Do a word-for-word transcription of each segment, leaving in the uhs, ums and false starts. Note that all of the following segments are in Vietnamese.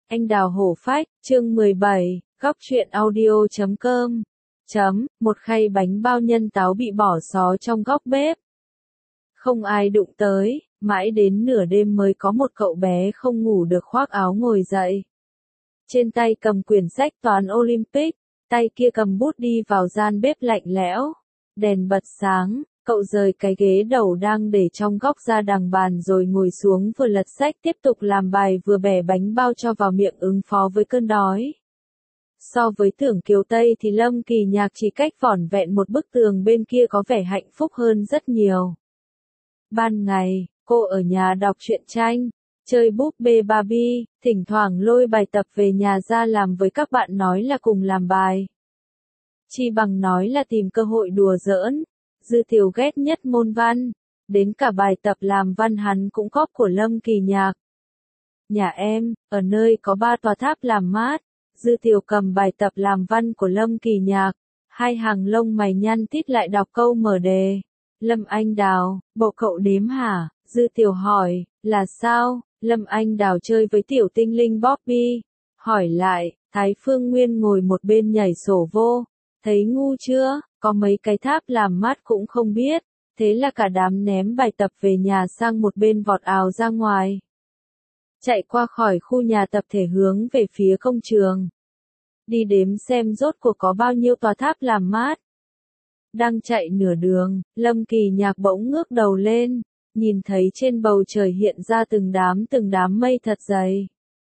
Anh đào hổ phách, chương mười bảy, góc truyện audio chấm com. Chấm, một khay bánh bao nhân táo bị bỏ xó trong góc bếp. Không ai đụng tới, mãi đến nửa đêm mới có một cậu bé không ngủ được khoác áo ngồi dậy. Trên tay cầm quyển sách toán Olympic, tay kia cầm bút đi vào gian bếp lạnh lẽo. Đèn bật sáng, cậu rời cái ghế đầu đang để trong góc ra đằng bàn rồi ngồi xuống vừa lật sách tiếp tục làm bài vừa bẻ bánh bao cho vào miệng ứng phó với cơn đói. So với Tưởng Kiều Tây thì Lâm Kỳ Nhạc chỉ cách vỏn vẹn một bức tường bên kia có vẻ hạnh phúc hơn rất nhiều. Ban ngày, cô ở nhà đọc truyện tranh, chơi búp bê Barbie, thỉnh thoảng lôi bài tập về nhà ra làm với các bạn nói là cùng làm bài. Chi bằng nói là tìm cơ hội đùa giỡn. Dư Tiểu ghét nhất môn văn, đến cả bài tập làm văn hắn cũng cóp của Lâm Kỳ Nhạc. Nhà em, ở nơi có ba tòa tháp làm mát. Dư Tiểu cầm bài tập làm văn của Lâm Kỳ Nhạc, hai hàng lông mày nhăn tít lại đọc câu mở đề. Lâm Anh Đào, bộ cậu đếm hả? Dư Tiểu hỏi, là sao? Lâm Anh Đào chơi với tiểu tinh linh Bobby. Hỏi lại, Thái Phương Nguyên ngồi một bên nhảy sổ vô. Thấy ngu chưa? Có mấy cái tháp làm mát cũng không biết. Thế là cả đám ném bài tập về nhà sang một bên vọt ào ra ngoài. Chạy qua khỏi khu nhà tập thể hướng về phía công trường. Đi đếm xem rốt cuộc có bao nhiêu tòa tháp làm mát. Đang chạy nửa đường, Lâm Kỳ Nhạc bỗng ngước đầu lên, nhìn thấy trên bầu trời hiện ra từng đám từng đám mây thật dày.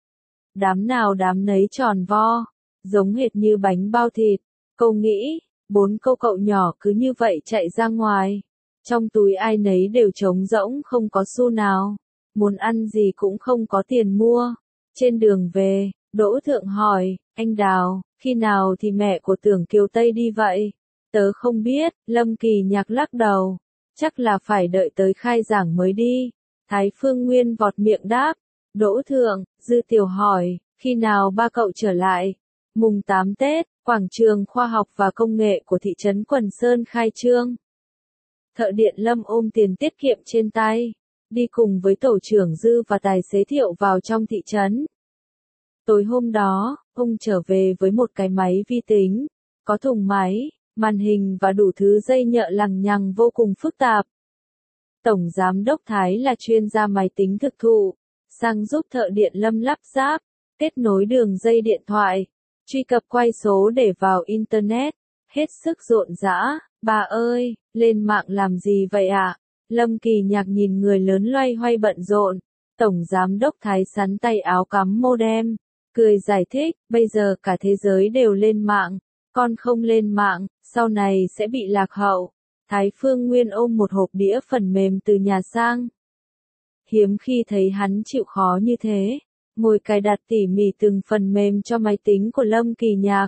Đám nào đám nấy tròn vo, giống hệt như bánh bao thịt. Câu nghĩ, bốn câu cậu nhỏ cứ như vậy chạy ra ngoài. Trong túi ai nấy đều trống rỗng không có xu nào. Muốn ăn gì cũng không có tiền mua. Trên đường về, Đỗ Thượng hỏi, anh Đào, khi nào thì mẹ của Tưởng Kiều Tây đi vậy? Tớ không biết, Lâm Kỳ Nhạc lắc đầu. Chắc là phải đợi tới khai giảng mới đi. Thái Phương Nguyên vọt miệng đáp. Đỗ Thượng, Dư Tiểu hỏi, khi nào ba cậu trở lại? Mùng tám Tết, quảng trường khoa học và công nghệ của thị trấn Quần Sơn khai trương. Thợ điện Lâm ôm tiền tiết kiệm trên tay, đi cùng với tổ trưởng Dư và tài xế Thiệu vào trong thị trấn. Tối hôm đó, ông trở về với một cái máy vi tính, có thùng máy, màn hình và đủ thứ dây nhợ lằng nhằng vô cùng phức tạp. Tổng giám đốc Thái là chuyên gia máy tính thực thụ, sang giúp thợ điện Lâm lắp ráp, kết nối đường dây điện thoại, truy cập quay số để vào Internet, hết sức rộn rã. Bà ơi, lên mạng làm gì vậy ạ? À? Lâm Kỳ Nhạc nhìn người lớn loay hoay bận rộn, tổng giám đốc Thái sắn tay áo cắm modem, cười giải thích, bây giờ cả thế giới đều lên mạng, con không lên mạng, sau này sẽ bị lạc hậu. Thái Phương Nguyên ôm một hộp đĩa phần mềm từ nhà sang. Hiếm khi thấy hắn chịu khó như thế, ngồi cài đặt tỉ mỉ từng phần mềm cho máy tính của Lâm Kỳ Nhạc.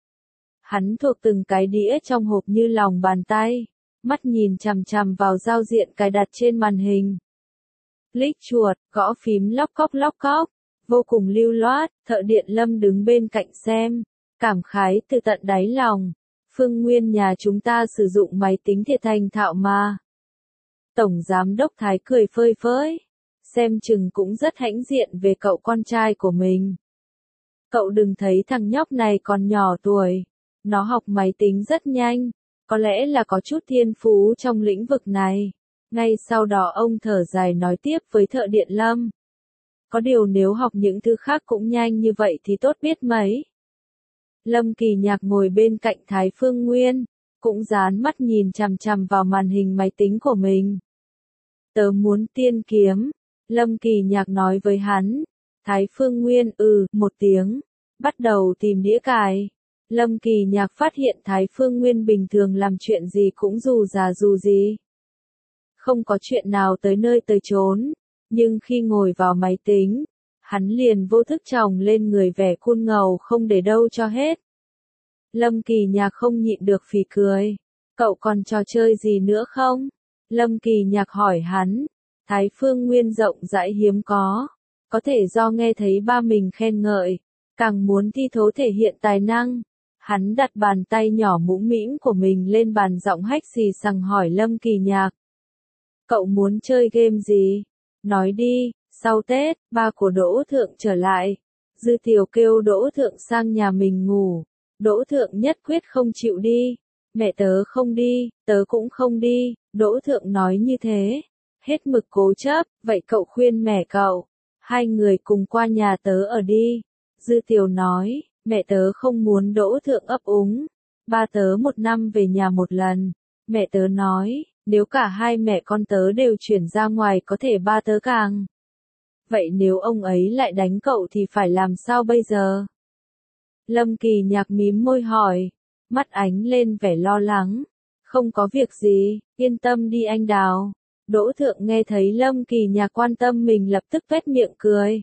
Hắn thuộc từng cái đĩa trong hộp như lòng bàn tay, mắt nhìn chằm chằm vào giao diện cài đặt trên màn hình. Click chuột, gõ phím lóc cóc lóc cóc, vô cùng lưu loát. Thợ điện Lâm đứng bên cạnh xem, cảm khái từ tận đáy lòng. Phương Nguyên nhà chúng ta sử dụng máy tính thiệt thành thạo mà. Tổng giám đốc Thái cười phơi phới, xem chừng cũng rất hãnh diện về cậu con trai của mình. Cậu đừng thấy thằng nhóc này còn nhỏ tuổi, nó học máy tính rất nhanh, có lẽ là có chút thiên phú trong lĩnh vực này. Ngay sau đó ông thở dài nói tiếp với thợ điện Lâm. Có điều nếu học những thứ khác cũng nhanh như vậy thì tốt biết mấy. Lâm Kỳ Nhạc ngồi bên cạnh Thái Phương Nguyên, cũng dán mắt nhìn chằm chằm vào màn hình máy tính của mình. Tớ muốn tiên kiếm, Lâm Kỳ Nhạc nói với hắn. Thái Phương Nguyên ừ một tiếng, bắt đầu tìm đĩa cài. Lâm Kỳ Nhạc phát hiện Thái Phương Nguyên bình thường làm chuyện gì cũng dù già dù gì. Không có chuyện nào tới nơi tới chốn, nhưng khi ngồi vào máy tính, hắn liền vô thức tròng lên người vẻ cool ngầu không để đâu cho hết. Lâm Kỳ Nhạc không nhịn được phì cười. Cậu còn trò chơi gì nữa không? Lâm Kỳ Nhạc hỏi hắn. Thái Phương Nguyên rộng rãi hiếm có. Có thể do nghe thấy ba mình khen ngợi, càng muốn thi thố thể hiện tài năng. Hắn đặt bàn tay nhỏ mũm mĩm của mình lên bàn giọng hách xì xằng hỏi Lâm Kỳ Nhạc. Cậu muốn chơi game gì? Nói đi, sau Tết, ba của Đỗ Thượng trở lại. Dư Tiểu kêu Đỗ Thượng sang nhà mình ngủ. Đỗ Thượng nhất quyết không chịu đi. Mẹ tớ không đi, tớ cũng không đi, Đỗ Thượng nói như thế. Hết mực cố chấp, vậy cậu khuyên mẹ cậu. Hai người cùng qua nhà tớ ở đi. Dư Tiểu nói, mẹ tớ không muốn. Đỗ Thượng ấp úng. Ba tớ một năm về nhà một lần. Mẹ tớ nói, nếu cả hai mẹ con tớ đều chuyển ra ngoài có thể ba tớ càng. Vậy nếu ông ấy lại đánh cậu thì phải làm sao bây giờ? Lâm Kỳ Nhạc mím môi hỏi, mắt ánh lên vẻ lo lắng. Không có việc gì, yên tâm đi anh Đào. Đỗ Thượng nghe thấy Lâm Kỳ Nhạc quan tâm mình lập tức tuét miệng cười.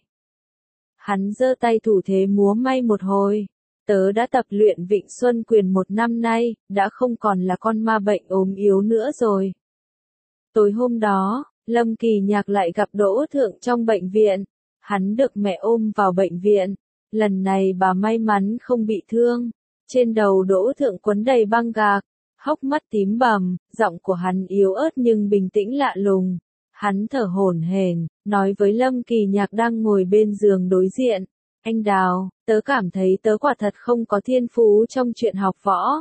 Hắn giơ tay thủ thế múa may một hồi. Tớ đã tập luyện Vịnh Xuân Quyền một năm nay, đã không còn là con ma bệnh ốm yếu nữa rồi. Tối hôm đó, Lâm Kỳ Nhạc lại gặp Đỗ Thượng trong bệnh viện. Hắn được mẹ ôm vào bệnh viện. Lần này bà may mắn không bị thương. Trên đầu Đỗ Thượng quấn đầy băng gạc, hốc mắt tím bầm, giọng của hắn yếu ớt nhưng bình tĩnh lạ lùng. Hắn thở hổn hển, nói với Lâm Kỳ Nhạc đang ngồi bên giường đối diện. Anh Đào, tớ cảm thấy tớ quả thật không có thiên phú trong chuyện học võ.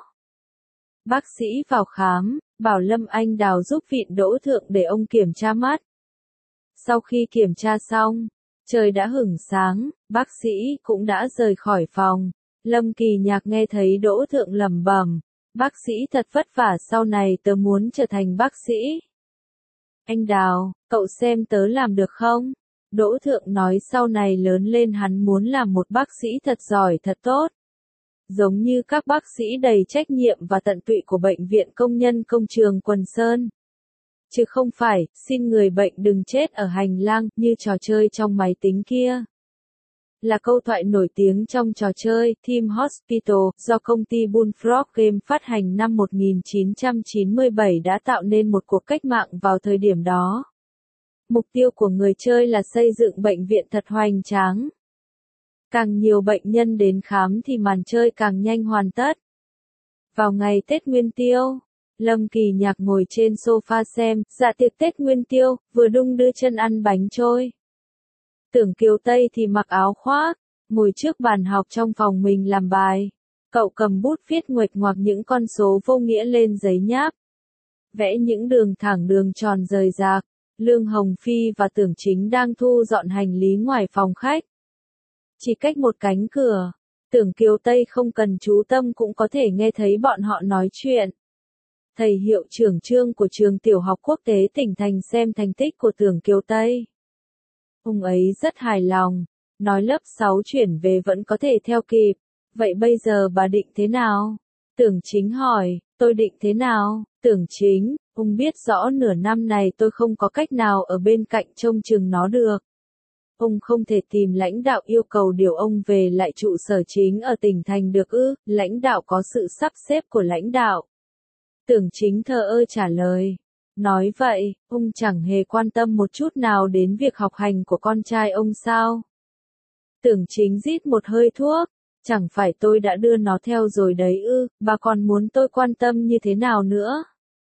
Bác sĩ vào khám, bảo Lâm Anh Đào giúp vịn Đỗ Thượng để ông kiểm tra mắt. Sau khi kiểm tra xong, trời đã hửng sáng, bác sĩ cũng đã rời khỏi phòng. Lâm Kỳ Nhạc nghe thấy Đỗ Thượng lẩm bẩm, bác sĩ thật vất vả, sau này tớ muốn trở thành bác sĩ. Anh Đào, cậu xem tớ làm được không? Đỗ Thượng nói sau này lớn lên hắn muốn làm một bác sĩ thật giỏi thật tốt. Giống như các bác sĩ đầy trách nhiệm và tận tụy của Bệnh viện Công nhân Công trường Quần Sơn. Chứ không phải, xin người bệnh đừng chết ở hành lang, như trò chơi trong máy tính kia. Là câu thoại nổi tiếng trong trò chơi Team Hospital do công ty Bullfrog Game phát hành năm một nghìn chín trăm chín mươi bảy đã tạo nên một cuộc cách mạng vào thời điểm đó. Mục tiêu của người chơi là xây dựng bệnh viện thật hoành tráng. Càng nhiều bệnh nhân đến khám thì màn chơi càng nhanh hoàn tất. Vào ngày Tết Nguyên Tiêu, Lâm Kỳ Nhạc ngồi trên sofa xem dạ tiệc Tết Nguyên Tiêu, vừa đung đưa chân ăn bánh trôi. Tưởng Kiều Tây thì mặc áo khoác, ngồi trước bàn học trong phòng mình làm bài. Cậu cầm bút viết nguệch ngoạc những con số vô nghĩa lên giấy nháp. Vẽ những đường thẳng đường tròn rời rạc. Lương Hồng Phi và Tưởng Chính đang thu dọn hành lý ngoài phòng khách. Chỉ cách một cánh cửa, Tưởng Kiều Tây không cần chú tâm cũng có thể nghe thấy bọn họ nói chuyện. Thầy hiệu trưởng Trương của trường tiểu học quốc tế tỉnh thành xem thành tích của Tưởng Kiều Tây. Ông ấy rất hài lòng, nói lớp sáu chuyển về vẫn có thể theo kịp. Vậy bây giờ bà định thế nào? Tưởng Chính hỏi, tôi định thế nào? Tưởng Chính, ông biết rõ nửa năm này tôi không có cách nào ở bên cạnh trông chừng nó được. Ông không thể tìm lãnh đạo yêu cầu điều ông về lại trụ sở chính ở tỉnh thành được ư? Lãnh đạo có sự sắp xếp của lãnh đạo. Tưởng Chính thờ ơ trả lời. Nói vậy, ông chẳng hề quan tâm một chút nào đến việc học hành của con trai ông sao? Tưởng Chính rít một hơi thuốc. Chẳng phải tôi đã đưa nó theo rồi đấy ư, bà còn muốn tôi quan tâm như thế nào nữa?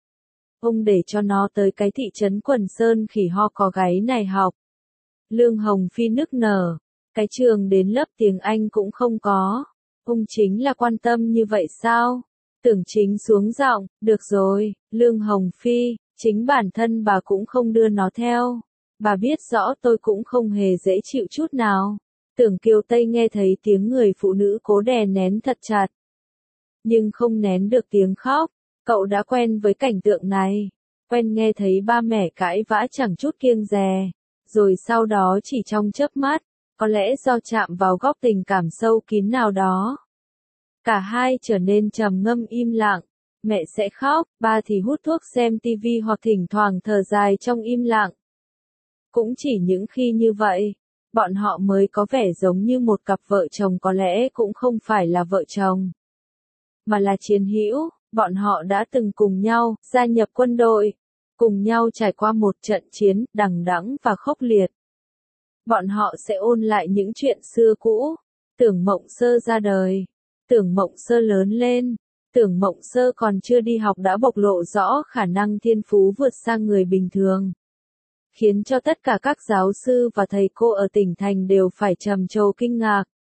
Ông để cho nó tới cái thị trấn Quần Sơn khỉ ho có gáy này học. Lương Hồng Phi nức nở. Cái trường đến lớp tiếng Anh cũng không có. Ông chính là quan tâm như vậy sao? Tưởng Chính xuống giọng, được rồi, Lương Hồng Phi, chính bản thân bà cũng không đưa nó theo. Bà biết rõ tôi cũng không hề dễ chịu chút nào. Tưởng Kiều Tây nghe thấy tiếng người phụ nữ cố đè nén thật chặt. Nhưng không nén được tiếng khóc. Cậu đã quen với cảnh tượng này. Quen nghe thấy ba mẹ cãi vã chẳng chút kiêng dè. Rồi sau đó chỉ trong chớp mắt, có lẽ do chạm vào góc tình cảm sâu kín nào đó. Cả hai trở nên trầm ngâm im lặng. Mẹ sẽ khóc, ba thì hút thuốc xem tivi hoặc thỉnh thoảng thở dài trong im lặng. Cũng chỉ những khi như vậy, bọn họ mới có vẻ giống như một cặp vợ chồng, có lẽ cũng không phải là vợ chồng, mà là chiến hữu. Bọn họ đã từng cùng nhau gia nhập quân đội, cùng nhau trải qua một trận chiến đằng đẵng và khốc liệt. Bọn họ sẽ ôn lại những chuyện xưa cũ. Tưởng Mộng Sơ ra đời, Tưởng Mộng Sơ lớn lên, Tưởng Mộng Sơ còn chưa đi học đã bộc lộ rõ khả năng thiên phú vượt sang người bình thường, khiến cho tất cả các giáo sư và thầy cô ở tỉnh thành đều phải trầm trồ kinh ngạc.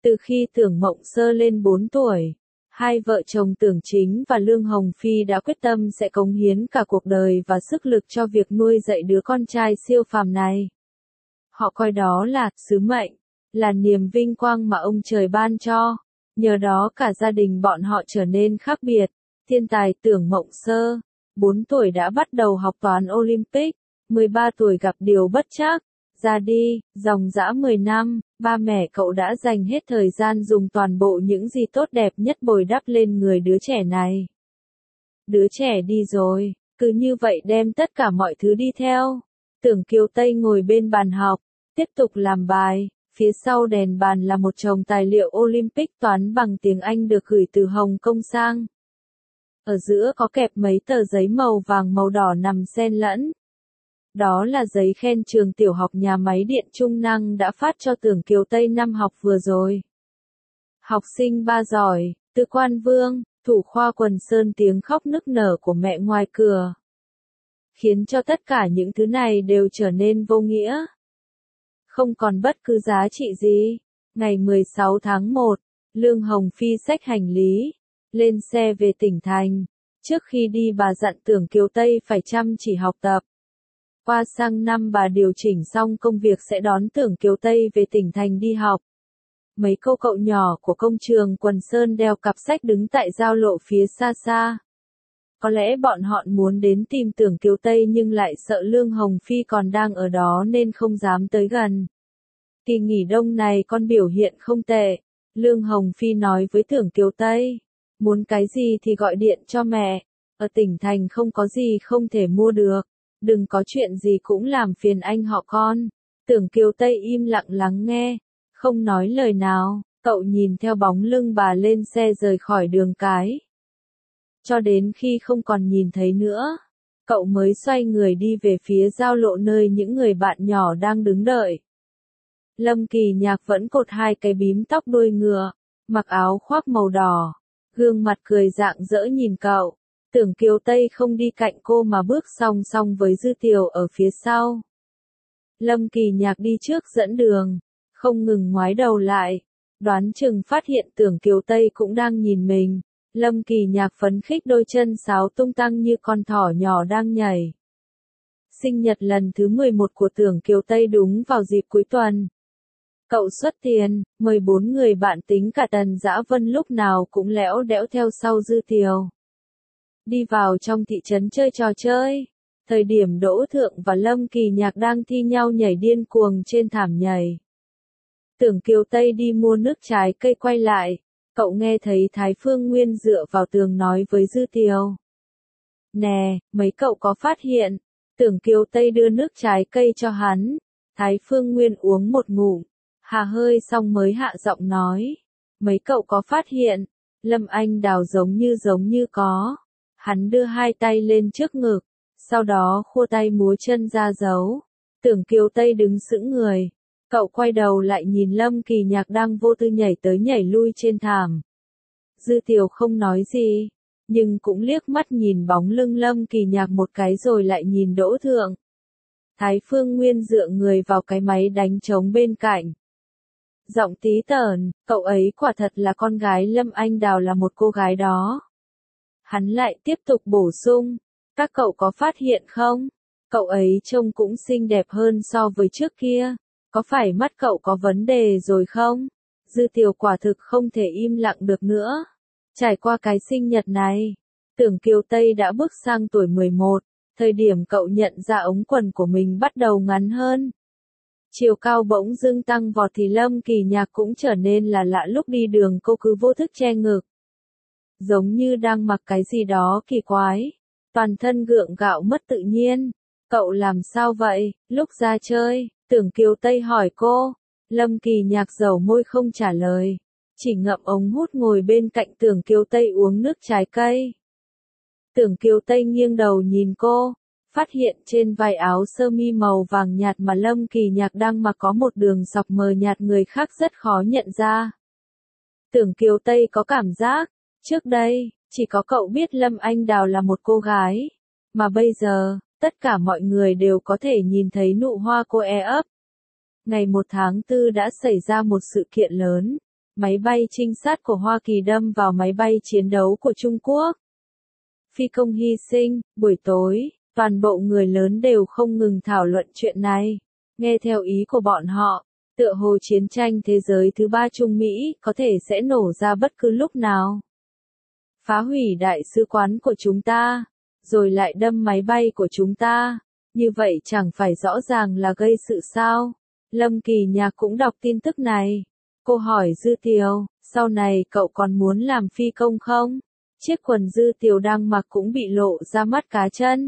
Từ khi Tưởng Mộng Sơ lên bốn tuổi, hai vợ chồng Tưởng Chính và Lương Hồng Phi đã quyết tâm sẽ cống hiến cả cuộc đời và sức lực cho việc nuôi dạy đứa con trai siêu phàm này. Họ coi đó là sứ mệnh, là niềm vinh quang mà ông trời ban cho. Nhờ đó cả gia đình bọn họ trở nên khác biệt. Thiên tài Tưởng Mộng Sơ, bốn tuổi đã bắt đầu học toán Olympic, mười ba tuổi gặp điều bất trắc, ra đi, dòng dã mười năm, ba mẹ cậu đã dành hết thời gian dùng toàn bộ những gì tốt đẹp nhất bồi đắp lên người đứa trẻ này. Đứa trẻ đi rồi, cứ như vậy đem tất cả mọi thứ đi theo. Tưởng Kiều Tây ngồi bên bàn học, tiếp tục làm bài, phía sau đèn bàn là một chồng tài liệu Olympic toán bằng tiếng Anh được gửi từ Hồng Kông sang. Ở giữa có kẹp mấy tờ giấy màu vàng màu đỏ nằm xen lẫn. Đó là giấy khen trường tiểu học nhà máy điện Trung Năng đã phát cho Tưởng Kiều Tây năm học vừa rồi. Học sinh ba giỏi, Từ Quan Vương, thủ khoa Quần Sơn, tiếng khóc nức nở của mẹ ngoài cửa, khiến cho tất cả những thứ này đều trở nên vô nghĩa. Không còn bất cứ giá trị gì. Ngày mười sáu tháng một, Lương Hồng Phi xách hành lý, lên xe về tỉnh thành. Trước khi đi bà dặn Tưởng Kiều Tây phải chăm chỉ học tập. Qua sang năm bà điều chỉnh xong công việc sẽ đón Tưởng Kiều Tây về tỉnh thành đi học. Mấy cô cậu nhỏ của công trường Quần Sơn đeo cặp sách đứng tại giao lộ phía xa xa. Có lẽ bọn họ muốn đến tìm Tưởng Kiều Tây nhưng lại sợ Lương Hồng Phi còn đang ở đó nên không dám tới gần. Kỳ nghỉ đông này con biểu hiện không tệ, Lương Hồng Phi nói với Tưởng Kiều Tây. Muốn cái gì thì gọi điện cho mẹ, ở tỉnh thành không có gì không thể mua được, đừng có chuyện gì cũng làm phiền anh họ con. Tưởng Kiều Tây im lặng lắng nghe, không nói lời nào, cậu nhìn theo bóng lưng bà lên xe rời khỏi đường cái. Cho đến khi không còn nhìn thấy nữa, cậu mới xoay người đi về phía giao lộ nơi những người bạn nhỏ đang đứng đợi. Lâm Kỳ Nhạc vẫn cột hai cái bím tóc đuôi ngựa, mặc áo khoác màu đỏ, gương mặt cười rạng rỡ nhìn cậu. Tưởng Kiều Tây không đi cạnh cô mà bước song song với Dư Tiều ở phía sau. Lâm Kỳ Nhạc đi trước dẫn đường, không ngừng ngoái đầu lại, đoán chừng phát hiện Tưởng Kiều Tây cũng đang nhìn mình. Lâm Kỳ Nhạc phấn khích đôi chân sáo tung tăng như con thỏ nhỏ đang nhảy. Sinh nhật lần thứ mười một của Tưởng Kiều Tây đúng vào dịp cuối tuần. Cậu xuất tiền, mời bốn người bạn tính cả Tần Dã Vân lúc nào cũng lẽo đẽo theo sau Dư Tiều. Đi vào trong thị trấn chơi trò chơi. Thời điểm Đỗ Thượng và Lâm Kỳ Nhạc đang thi nhau nhảy điên cuồng trên thảm nhảy. Tưởng Kiều Tây đi mua nước trái cây quay lại. Cậu nghe thấy Thái Phương Nguyên dựa vào tường nói với Dư Tiều. Nè, mấy cậu có phát hiện? Tưởng Kiều Tây đưa nước trái cây cho hắn. Thái Phương Nguyên uống một ngụm, hà hơi xong mới hạ giọng nói. Mấy cậu có phát hiện? Lâm Anh Đào giống như giống như có. Hắn đưa hai tay lên trước ngực, sau đó khua tay múa chân ra dấu. Tưởng Kiều Tây đứng sững người. Cậu quay đầu lại nhìn Lâm Kỳ Nhạc đang vô tư nhảy tới nhảy lui trên thảm. Dư Tiều không nói gì, nhưng cũng liếc mắt nhìn bóng lưng Lâm Kỳ Nhạc một cái rồi lại nhìn Đỗ Thượng. Thái Phương Nguyên dựa người vào cái máy đánh trống bên cạnh. Giọng tí tởn, cậu ấy quả thật là con gái Lâm Anh Đào, là một cô gái đó. Hắn lại tiếp tục bổ sung, các cậu có phát hiện không? Cậu ấy trông cũng xinh đẹp hơn so với trước kia. Có phải mắt cậu có vấn đề rồi không? Dư Tiều quả thực không thể im lặng được nữa. Trải qua cái sinh nhật này, Tưởng Kiều Tây đã bước sang tuổi mười một, thời điểm cậu nhận ra ống quần của mình bắt đầu ngắn hơn. Chiều cao bỗng dưng tăng vọt thì Lâm Kỳ Nhạc cũng trở nên là lạ, lúc đi đường cô cứ vô thức che ngực. Giống như đang mặc cái gì đó kỳ quái, toàn thân gượng gạo mất tự nhiên. Cậu làm sao vậy? Lúc ra chơi, Tưởng Kiều Tây hỏi cô. Lâm Kỳ Nhạc dầu môi không trả lời, chỉ ngậm ống hút ngồi bên cạnh Tưởng Kiều Tây uống nước trái cây. Tưởng Kiều Tây nghiêng đầu nhìn cô, phát hiện trên vai áo sơ mi màu vàng nhạt mà Lâm Kỳ Nhạc đang mặc có một đường sọc mờ nhạt, người khác rất khó nhận ra. Tưởng Kiều Tây có cảm giác, trước đây, chỉ có cậu biết Lâm Anh Đào là một cô gái, mà bây giờ, tất cả mọi người đều có thể nhìn thấy nụ hoa cô e ấp. Ngày một tháng tư đã xảy ra một sự kiện lớn. Máy bay trinh sát của Hoa Kỳ đâm vào máy bay chiến đấu của Trung Quốc. Phi công hy sinh, buổi tối, toàn bộ người lớn đều không ngừng thảo luận chuyện này. Nghe theo ý của bọn họ, tựa hồ chiến tranh thế giới thứ ba Trung Mỹ có thể sẽ nổ ra bất cứ lúc nào. Phá hủy đại sứ quán của chúng ta, rồi lại đâm máy bay của chúng ta. Như vậy chẳng phải rõ ràng là gây sự sao? Lâm Kỳ Nhạc cũng đọc tin tức này. Cô hỏi Dư Tiều, sau này cậu còn muốn làm phi công không? Chiếc quần Dư Tiều đang mặc cũng bị lộ ra mắt cá chân.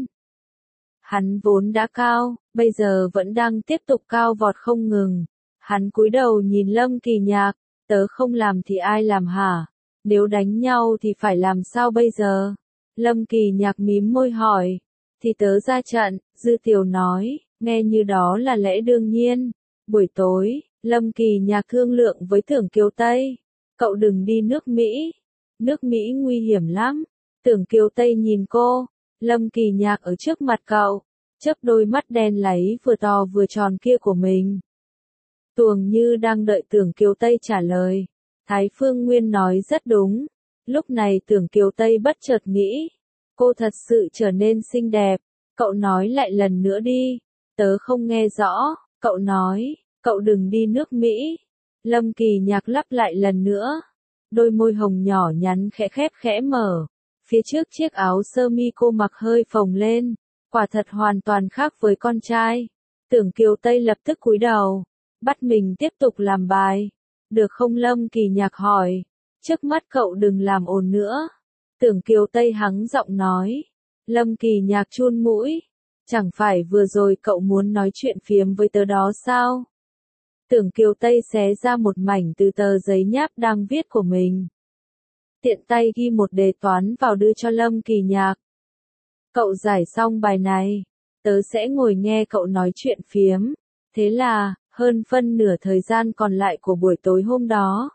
Hắn vốn đã cao, bây giờ vẫn đang tiếp tục cao vọt không ngừng. Hắn cúi đầu nhìn Lâm Kỳ Nhạc, tớ không làm thì ai làm hả? Nếu đánh nhau thì phải làm sao bây giờ? Lâm Kỳ Nhạc mím môi hỏi. Thì tớ ra trận, Dư Tiều nói, nghe như đó là lẽ đương nhiên. Buổi tối, Lâm Kỳ Nhạc thương lượng với Tưởng Kiều Tây. Cậu đừng đi nước Mỹ. Nước Mỹ nguy hiểm lắm. Tưởng Kiều Tây nhìn cô. Lâm Kỳ Nhạc ở trước mặt cậu, chớp đôi mắt đen láy vừa to vừa tròn kia của mình. Tuồng như đang đợi Tưởng Kiều Tây trả lời. Thái Phương Nguyên nói rất đúng. Lúc này Tưởng Kiều Tây bất chợt nghĩ. Cô thật sự trở nên xinh đẹp. Cậu nói lại lần nữa đi. Tớ không nghe rõ. Cậu nói, cậu đừng đi nước Mỹ. Lâm Kỳ Nhạc lặp lại lần nữa. Đôi môi hồng nhỏ nhắn khẽ khép khẽ mở. Phía trước chiếc áo sơ mi cô mặc hơi phồng lên. Quả thật hoàn toàn khác với con trai. Tưởng Kiều Tây lập tức cúi đầu. Bắt mình tiếp tục làm bài. Được không? Lâm Kỳ Nhạc hỏi. Trước mắt cậu đừng làm ồn nữa. Tưởng Kiều Tây hắng giọng nói. Lâm Kỳ Nhạc chun mũi. Chẳng phải vừa rồi cậu muốn nói chuyện phiếm với tớ đó sao? Tưởng Kiều Tây xé ra một mảnh từ tờ giấy nháp đang viết của mình. Tiện tay ghi một đề toán vào đưa cho Lâm Kỳ Nhạc. Cậu giải xong bài này, tớ sẽ ngồi nghe cậu nói chuyện phiếm. Thế là, hơn phân nửa thời gian còn lại của buổi tối hôm đó.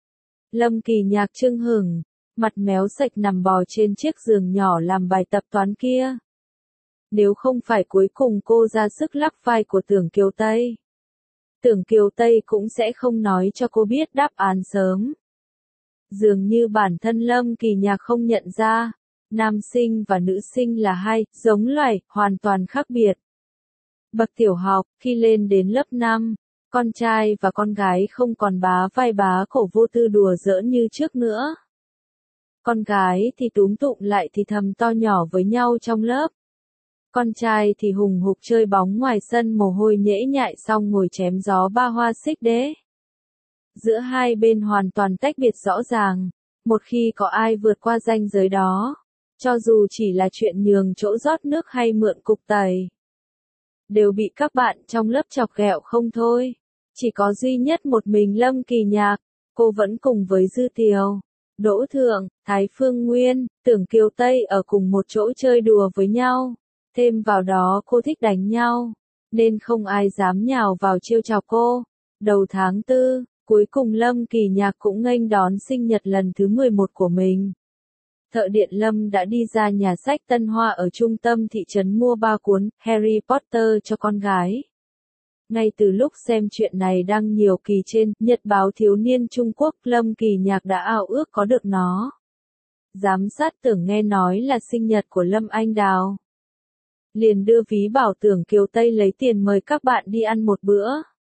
Lâm Kỳ Nhạc chưng hửng, mặt méo sạch nằm bò trên chiếc giường nhỏ làm bài tập toán kia. Nếu không phải cuối cùng cô ra sức lắc vai của Tưởng Kiều Tây, Tưởng Kiều Tây cũng sẽ không nói cho cô biết đáp án sớm. Dường như bản thân Lâm Kỳ Nhạc không nhận ra, nam sinh và nữ sinh là hai giống loài hoàn toàn khác biệt. Bậc tiểu học, khi lên đến lớp năm, con trai và con gái không còn bá vai bá cổ vô tư đùa giỡn như trước nữa. Con gái thì túm tụm lại thì thầm to nhỏ với nhau trong lớp. Con trai thì hùng hục chơi bóng ngoài sân mồ hôi nhễ nhại xong ngồi chém gió ba hoa xích đế. Giữa hai bên hoàn toàn tách biệt rõ ràng, một khi có ai vượt qua ranh giới đó, cho dù chỉ là chuyện nhường chỗ rót nước hay mượn cục tẩy, đều bị các bạn trong lớp chọc ghẹo không thôi. Chỉ có duy nhất một mình Lâm Kỳ Nhạc, cô vẫn cùng với Dư Tiều, Đỗ Thượng, Thái Phương Nguyên, Tưởng Kiều Tây ở cùng một chỗ chơi đùa với nhau. Thêm vào đó cô thích đánh nhau, nên không ai dám nhào vào trêu chọc cô. Đầu tháng tư, cuối cùng Lâm Kỳ Nhạc cũng nghênh đón sinh nhật lần thứ mười một của mình. Thợ điện Lâm đã đi ra nhà sách Tân Hoa ở trung tâm thị trấn mua ba cuốn Harry Potter cho con gái. Ngay từ lúc xem chuyện này đăng nhiều kỳ trên Nhật báo thiếu niên Trung Quốc, Lâm Kỳ Nhạc đã ao ước có được nó. Giám sát Tưởng nghe nói là sinh nhật của Lâm Anh Đào, liền đưa ví bảo Tưởng Kiều Tây lấy tiền mời các bạn đi ăn một bữa.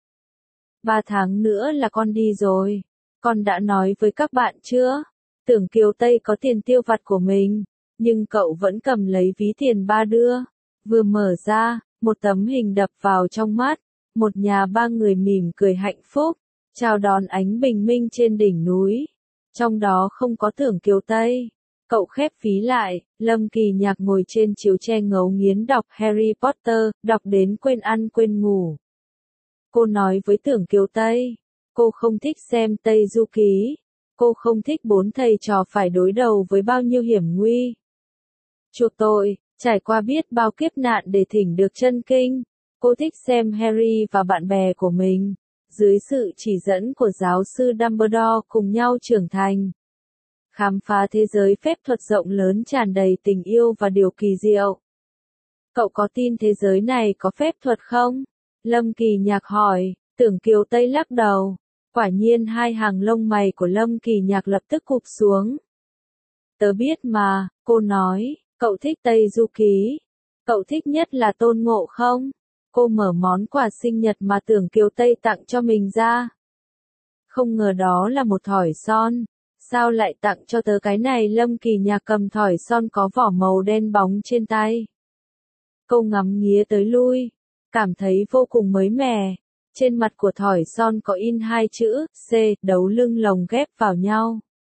Ba tháng nữa là con đi rồi. Con đã nói với các bạn chưa? Tưởng Kiều Tây có tiền tiêu vặt của mình, nhưng cậu vẫn cầm lấy ví tiền ba đưa. Vừa mở ra, một tấm hình đập vào trong mắt. Một nhà ba người mỉm cười hạnh phúc, chào đón ánh bình minh trên đỉnh núi. Trong đó không có Tưởng Kiều Tây. Cậu khép ví lại, Lâm Kỳ Nhạc ngồi trên chiếu tre ngấu nghiến đọc Harry Potter, đọc đến quên ăn quên ngủ. Cô nói với Tưởng Kiều Tây, cô không thích xem Tây Du Ký, cô không thích bốn thầy trò phải đối đầu với bao nhiêu hiểm nguy. Chuộc tội, trải qua biết bao kiếp nạn để thỉnh được chân kinh. Cô thích xem Harry và bạn bè của mình, dưới sự chỉ dẫn của giáo sư Dumbledore cùng nhau trưởng thành. Khám phá thế giới phép thuật rộng lớn tràn đầy tình yêu và điều kỳ diệu. Cậu có tin thế giới này có phép thuật không? Lâm Kỳ Nhạc hỏi. Tưởng Kiều Tây lắc đầu. Quả nhiên hai hàng lông mày của Lâm Kỳ Nhạc lập tức cụp xuống. Tớ biết mà, cô nói, cậu thích Tây Du Ký. Cậu thích nhất là Tôn Ngộ không? Cô mở món quà sinh nhật mà Tưởng Kiều Tây tặng cho mình ra. Không ngờ đó là một thỏi son. Sao lại tặng cho tớ cái này? Lâm Kỳ Nhạc cầm thỏi son có vỏ màu đen bóng trên tay. Cô ngắm nghía tới lui, cảm thấy vô cùng mới mẻ. Trên mặt của thỏi son có in hai chữ C, đấu lưng lồng ghép vào nhau.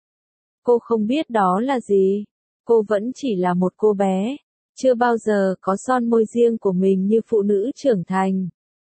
Cô không biết đó là gì. Cô vẫn chỉ là một cô bé, chưa bao giờ có son môi riêng của mình như phụ nữ trưởng thành.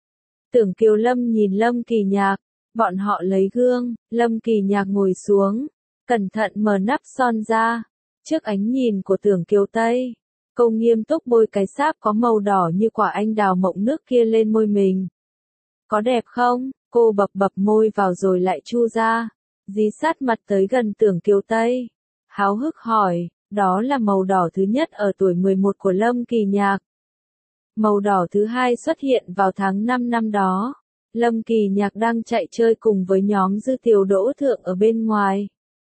Tưởng Kiều Lâm nhìn Lâm Kỳ Nhạc, bọn họ lấy gương, Lâm Kỳ Nhạc ngồi xuống, cẩn thận mở nắp son ra. Trước ánh nhìn của Tưởng Kiều Tây, cô nghiêm túc bôi cái sáp có màu đỏ như quả anh đào mọng nước kia lên môi mình. Có đẹp không? Cô bập bập môi vào rồi lại chu ra, dí sát mặt tới gần Tưởng Kiều Tây. Háo hức hỏi, đó là màu đỏ thứ nhất ở tuổi mười một của Lâm Kỳ Nhạc. Màu đỏ thứ hai xuất hiện vào tháng năm năm đó. Lâm Kỳ Nhạc đang chạy chơi cùng với nhóm Dư Tiểu Đỗ Thượng ở bên ngoài.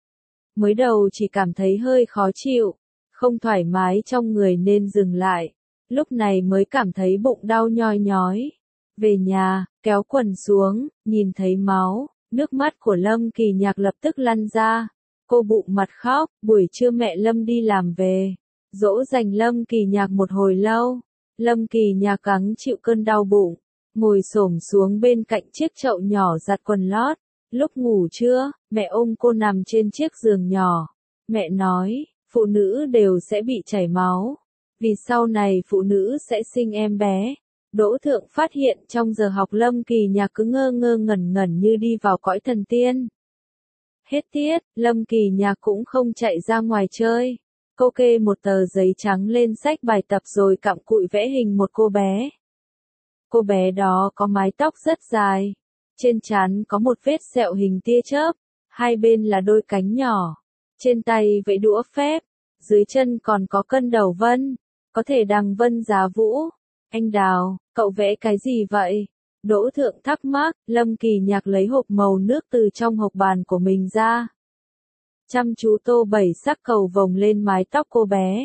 Mới đầu chỉ cảm thấy hơi khó chịu, không thoải mái trong người nên dừng lại. Lúc này mới cảm thấy bụng đau nhoi nhói. Về nhà, kéo quần xuống, nhìn thấy máu, nước mắt của Lâm Kỳ Nhạc lập tức lăn ra. Cô bụng mặt khóc, buổi trưa mẹ Lâm đi làm về, dỗ dành Lâm Kỳ Nhạc một hồi lâu. Lâm Kỳ Nhạc gắng chịu cơn đau bụng, ngồi xổm xuống bên cạnh chiếc chậu nhỏ giặt quần lót. Lúc ngủ trưa, mẹ ôm cô nằm trên chiếc giường nhỏ. Mẹ nói, phụ nữ đều sẽ bị chảy máu, vì sau này phụ nữ sẽ sinh em bé. Đỗ Thượng phát hiện trong giờ học Lâm Kỳ Nhạc cứ ngơ ngơ ngẩn ngẩn như đi vào cõi thần tiên. Hết tiết, Lâm Kỳ Nhạc cũng không chạy ra ngoài chơi. Cô kê một tờ giấy trắng lên sách bài tập rồi cặm cụi vẽ hình một cô bé. Cô bé đó có mái tóc rất dài. Trên trán có một vết sẹo hình tia chớp. Hai bên là đôi cánh nhỏ. Trên tay vẫy đũa phép. Dưới chân còn có cân đầu vân. Có thể đằng vân giá vũ. Anh Đào, cậu vẽ cái gì vậy? Đỗ Thượng thắc mắc. Lâm Kỳ Nhạc lấy hộp màu nước từ trong hộp bàn của mình ra. Chăm chú tô bảy sắc cầu vồng lên mái tóc cô bé.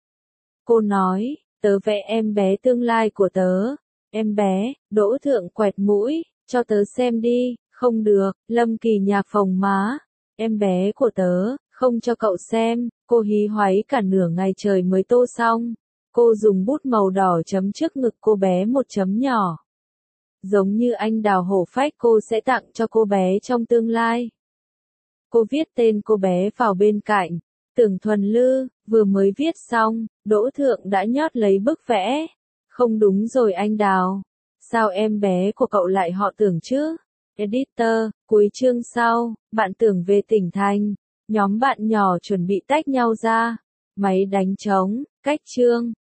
Cô nói, tớ vẽ em bé tương lai của tớ. Em bé, Đỗ Thượng quẹt mũi, cho tớ xem đi. Không được, Lâm Kỳ Nhạc phồng má. Em bé của tớ, không cho cậu xem. Cô hí hoáy cả nửa ngày trời mới tô xong. Cô dùng bút màu đỏ chấm trước ngực cô bé một chấm nhỏ. Giống như anh Đào hổ phách cô sẽ tặng cho cô bé trong tương lai. Cô viết tên cô bé vào bên cạnh. Tưởng Thuần Lư, vừa mới viết xong, Đỗ Thượng đã nhót lấy bức vẽ. Không đúng rồi anh Đào. Sao em bé của cậu lại họ Tưởng chứ? Editor, cuối chương sau, bạn Tưởng về tỉnh thành. Nhóm bạn nhỏ chuẩn bị tách nhau ra. Máy đánh trống, cách chương.